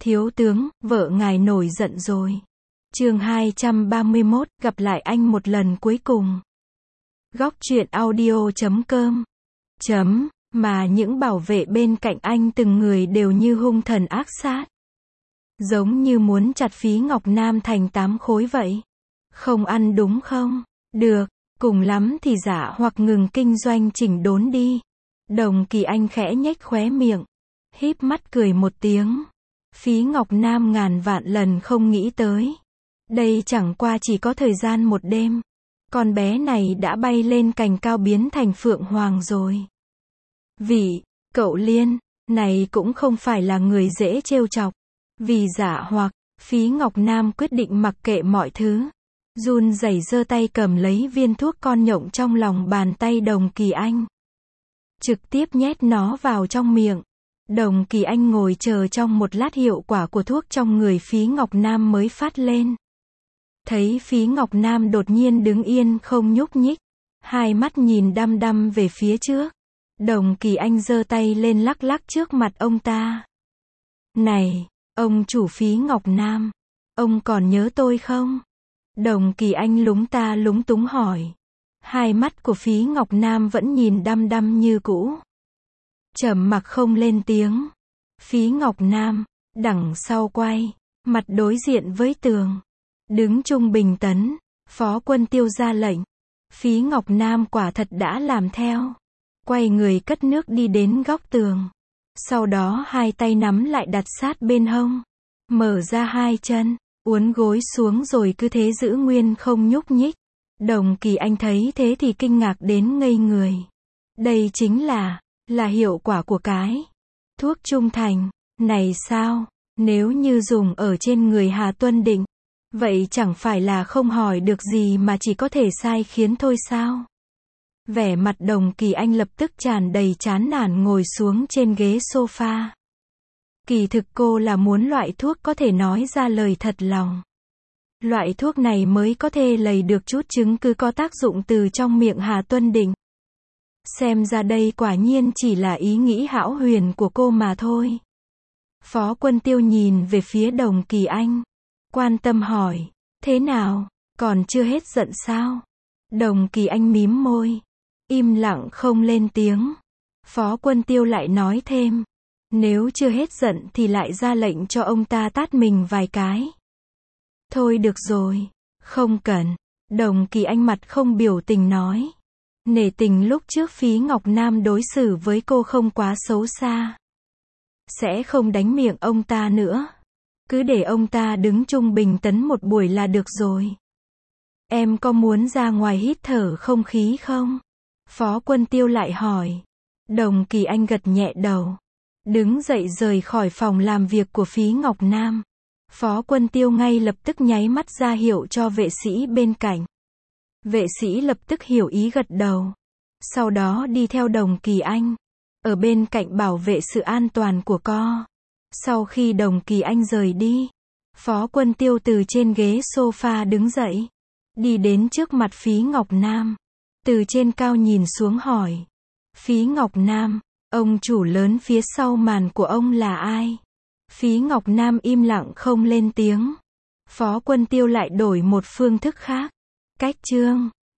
Thiếu tướng, vợ ngài nổi giận rồi. Chương 231, gặp lại anh một lần cuối cùng. Góc truyện audio.com. Mà những bảo vệ bên cạnh anh từng người đều như hung thần ác sát. Giống như muốn chặt Phí Ngọc Nam thành 8 khối vậy. Không ăn đúng không? Được, cùng lắm thì giả hoặc ngừng kinh doanh chỉnh đốn đi. Đồng Kỳ Anh khẽ nhếch khóe miệng, híp mắt cười một tiếng. Phí Ngọc Nam ngàn vạn lần không nghĩ tới. Đây chẳng qua chỉ có thời gian một đêm. Con bé này đã bay lên cành cao biến thành Phượng Hoàng rồi. Cậu Liên, này cũng không phải là người dễ trêu chọc. Vì giả hoặc, Phí Ngọc Nam quyết định mặc kệ mọi thứ. Run rẩy giơ tay cầm lấy viên thuốc con nhộng trong lòng bàn tay Đồng Kỳ Anh. Trực tiếp nhét nó vào trong miệng. Đồng Kỳ Anh ngồi chờ trong một lát hiệu quả của thuốc trong người Phí Ngọc Nam mới phát lên. Thấy Phí Ngọc Nam đột nhiên đứng yên không nhúc nhích. Hai mắt nhìn đăm đăm về phía trước. Đồng Kỳ Anh giơ tay lên lắc lắc trước mặt ông ta. Này, ông chủ Phí Ngọc Nam, ông còn nhớ tôi không? Đồng Kỳ Anh lúng ta lúng túng hỏi. Hai mắt của Phí Ngọc Nam vẫn nhìn đăm đăm như cũ. Trầm mặc không lên tiếng. Phí Ngọc Nam, đằng sau quay, mặt đối diện với tường. Đứng trung bình tấn, Phó Quân Tiêu ra lệnh. Phí Ngọc Nam quả thật đã làm theo. Quay người cất nước đi đến góc tường. Sau đó hai tay nắm lại đặt sát bên hông. Mở ra hai chân, uốn gối xuống rồi cứ thế giữ nguyên không nhúc nhích. Đồng Kỳ Anh thấy thế thì kinh ngạc đến ngây người. Đây chính là hiệu quả của cái thuốc trung thành này sao? Nếu như dùng ở trên người Hà Tuân Định, vậy chẳng phải là không hỏi được gì mà chỉ có thể sai khiến thôi sao? Vẻ mặt Đồng Kỳ Anh lập tức tràn đầy chán nản ngồi xuống trên ghế sofa. Kỳ thực cô là muốn loại thuốc có thể nói ra lời thật lòng. Loại thuốc này mới có thể lấy được chút chứng cứ có tác dụng từ trong miệng Hà Tuân Định. Xem ra đây quả nhiên chỉ là ý nghĩ hão huyền của cô mà thôi. Phó Quân Tiêu nhìn về phía Đồng Kỳ Anh. Quan tâm hỏi. Thế nào? Còn chưa hết giận sao? Đồng Kỳ Anh mím môi. Im lặng không lên tiếng. Phó Quân Tiêu lại nói thêm. Nếu chưa hết giận thì lại ra lệnh cho ông ta tát mình vài cái. Thôi được rồi. Không cần. Đồng Kỳ Anh mặt không biểu tình nói. Nể tình lúc trước Phí Ngọc Nam đối xử với cô không quá xấu xa. Sẽ không đánh miệng ông ta nữa. Cứ để ông ta đứng trung bình tấn một buổi là được rồi. Em có muốn ra ngoài hít thở không khí không? Phó Quân Tiêu lại hỏi. Đồng Kỳ Anh gật nhẹ đầu. Đứng dậy rời khỏi phòng làm việc của Phí Ngọc Nam. Phó Quân Tiêu ngay lập tức nháy mắt ra hiệu cho vệ sĩ bên cạnh. Vệ sĩ lập tức hiểu ý gật đầu. Sau đó đi theo Đồng Kỳ Anh. Ở bên cạnh bảo vệ sự an toàn của co. Sau khi Đồng Kỳ Anh rời đi, Phó Quân Tiêu từ trên ghế sofa đứng dậy. Đi đến trước mặt Phí Ngọc Nam. Từ trên cao nhìn xuống hỏi. Phí Ngọc Nam, ông chủ lớn phía sau màn của ông là ai? Phí Ngọc Nam im lặng không lên tiếng. Phó Quân Tiêu lại đổi một phương thức khác. Cách chương